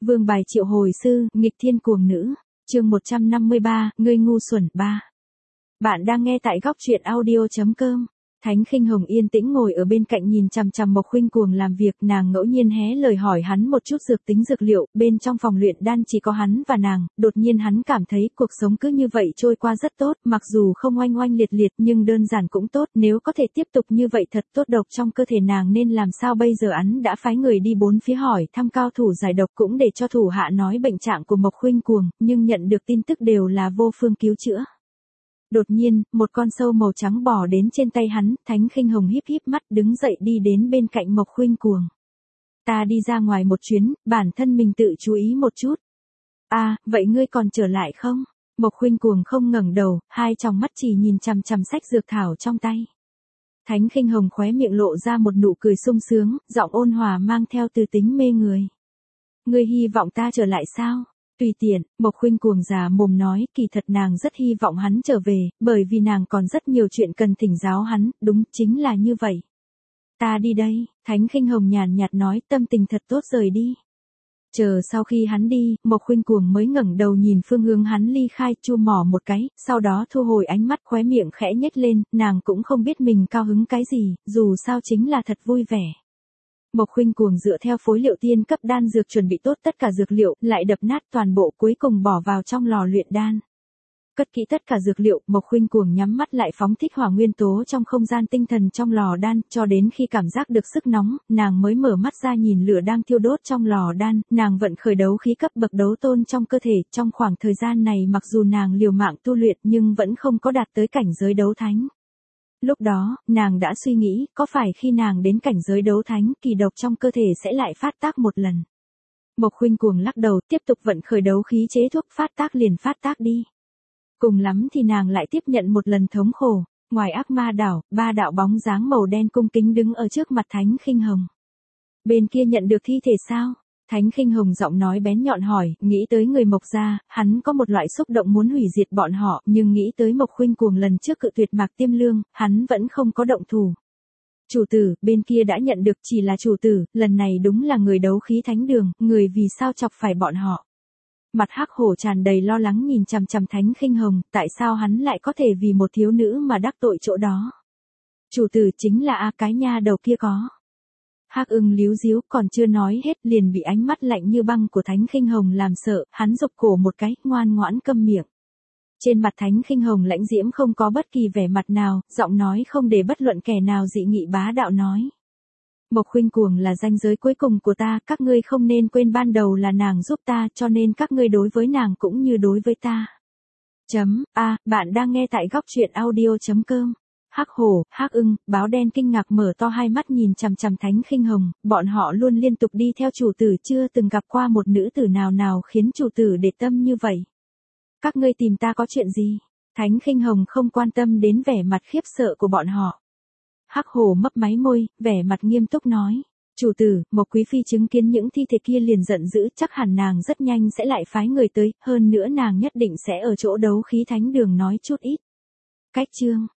Vương bài triệu hồi sư, nghịch thiên cuồng nữ. Chương 153, ngươi ngu xuẩn 3. Bạn đang nghe tại góc truyện audio.com. Thánh Khinh Hồng yên tĩnh ngồi ở bên cạnh nhìn chằm chằm Mộc Khuynh Cuồng làm việc, nàng ngẫu nhiên hé lời hỏi hắn một chút dược tính dược liệu, bên trong phòng luyện đan chỉ có hắn và nàng, đột nhiên hắn cảm thấy cuộc sống cứ như vậy trôi qua rất tốt, mặc dù không oanh oanh liệt liệt nhưng đơn giản cũng tốt, nếu có thể tiếp tục như vậy thật tốt. Độc trong cơ thể nàng nên làm sao bây giờ? Hắn đã phái người đi bốn phía hỏi thăm cao thủ giải độc, cũng để cho thủ hạ nói bệnh trạng của Mộc Khuynh Cuồng, nhưng nhận được tin tức đều là vô phương cứu chữa. Đột nhiên, một con sâu màu trắng bò đến trên tay hắn, Thánh Khinh Hồng híp híp mắt đứng dậy đi đến bên cạnh Mộc Khuynh Cuồng. Ta đi ra ngoài một chuyến, bản thân mình tự chú ý một chút. À, vậy ngươi còn trở lại không? Mộc Khuynh Cuồng không ngẩng đầu, hai tròng mắt chỉ nhìn chằm chằm sách dược thảo trong tay. Thánh Khinh Hồng khóe miệng lộ ra một nụ cười sung sướng, giọng ôn hòa mang theo từ tính mê người. Ngươi hy vọng ta trở lại sao? Tùy tiện, Mộc Khuynh Cuồng già mồm nói, kỳ thật nàng rất hy vọng hắn trở về, bởi vì nàng còn rất nhiều chuyện cần thỉnh giáo hắn, đúng, chính là như vậy. Ta đi đây, Thánh Khinh Hồng nhàn nhạt nói, tâm tình thật tốt rời đi. Chờ sau khi hắn đi, Mộc Khuynh Cuồng mới ngẩng đầu nhìn phương hướng hắn ly khai, chu mỏ một cái, sau đó thu hồi ánh mắt, khóe miệng khẽ nhếch lên, nàng cũng không biết mình cao hứng cái gì, dù sao chính là thật vui vẻ. Mộc Khuynh Cuồng dựa theo phối liệu tiên cấp đan dược chuẩn bị tốt tất cả dược liệu, lại đập nát toàn bộ, cuối cùng bỏ vào trong lò luyện đan. Cất kỹ tất cả dược liệu, Mộc Khuynh Cuồng nhắm mắt lại phóng thích hỏa nguyên tố trong không gian tinh thần trong lò đan, cho đến khi cảm giác được sức nóng, nàng mới mở mắt ra nhìn lửa đang thiêu đốt trong lò đan, nàng vận khởi đấu khí cấp bậc đấu tôn trong cơ thể, trong khoảng thời gian này mặc dù nàng liều mạng tu luyện nhưng vẫn không có đạt tới cảnh giới đấu thánh. Lúc đó, nàng đã suy nghĩ, có phải khi nàng đến cảnh giới đấu thánh, kỳ độc trong cơ thể sẽ lại phát tác một lần. Mộc Khuynh Cuồng lắc đầu, tiếp tục vận khởi đấu khí chế thuốc, phát tác liền phát tác đi. Cùng lắm thì nàng lại tiếp nhận một lần thống khổ. Ngoài ác ma đảo, ba đạo bóng dáng màu đen cung kính đứng ở trước mặt Thánh Khinh Hồng. Bên kia nhận được thi thể sao? Thánh Khinh Hồng giọng nói bén nhọn hỏi, nghĩ tới người Mộc gia, hắn có một loại xúc động muốn hủy diệt bọn họ, nhưng nghĩ tới Mộc Khuynh Cuồng lần trước cự tuyệt Mạc Tiêm Lương, hắn vẫn không có động thủ. Chủ tử, bên kia đã nhận được, chỉ là chủ tử, lần này đúng là người đấu khí thánh đường, người vì sao chọc phải bọn họ. Mặt Hắc Hổ tràn đầy lo lắng nhìn chằm chằm Thánh Khinh Hồng, tại sao hắn lại có thể vì một thiếu nữ mà đắc tội chỗ đó. Chủ tử chính là cái nha đầu kia có. Hắc Ưng líu díu, còn chưa nói hết liền bị ánh mắt lạnh như băng của Thánh Khinh Hồng làm sợ, hắn rụt cổ một cái, ngoan ngoãn câm miệng. Trên mặt Thánh Khinh Hồng lãnh diễm không có bất kỳ vẻ mặt nào, giọng nói không để bất luận kẻ nào dị nghị bá đạo nói. Mộc Khuynh Cuồng là ranh giới cuối cùng của ta, các ngươi không nên quên ban đầu là nàng giúp ta, cho nên các ngươi đối với nàng cũng như đối với ta. Bạn đang nghe tại góc truyện audio.com. Hắc Hổ, Hắc Ưng, Báo Đen kinh ngạc mở to hai mắt nhìn chằm chằm Thánh Khinh Hồng, bọn họ luôn liên tục đi theo chủ tử, chưa từng gặp qua một nữ tử nào khiến chủ tử để tâm như vậy. Các ngươi tìm ta có chuyện gì? Thánh Khinh Hồng không quan tâm đến vẻ mặt khiếp sợ của bọn họ. Hắc Hổ mấp máy môi, vẻ mặt nghiêm túc nói. Chủ tử, Mộc Quý Phi chứng kiến những thi thể kia liền giận dữ, chắc hẳn nàng rất nhanh sẽ lại phái người tới, hơn nữa nàng nhất định sẽ ở chỗ đấu khí thánh đường nói chút ít. Cách chương.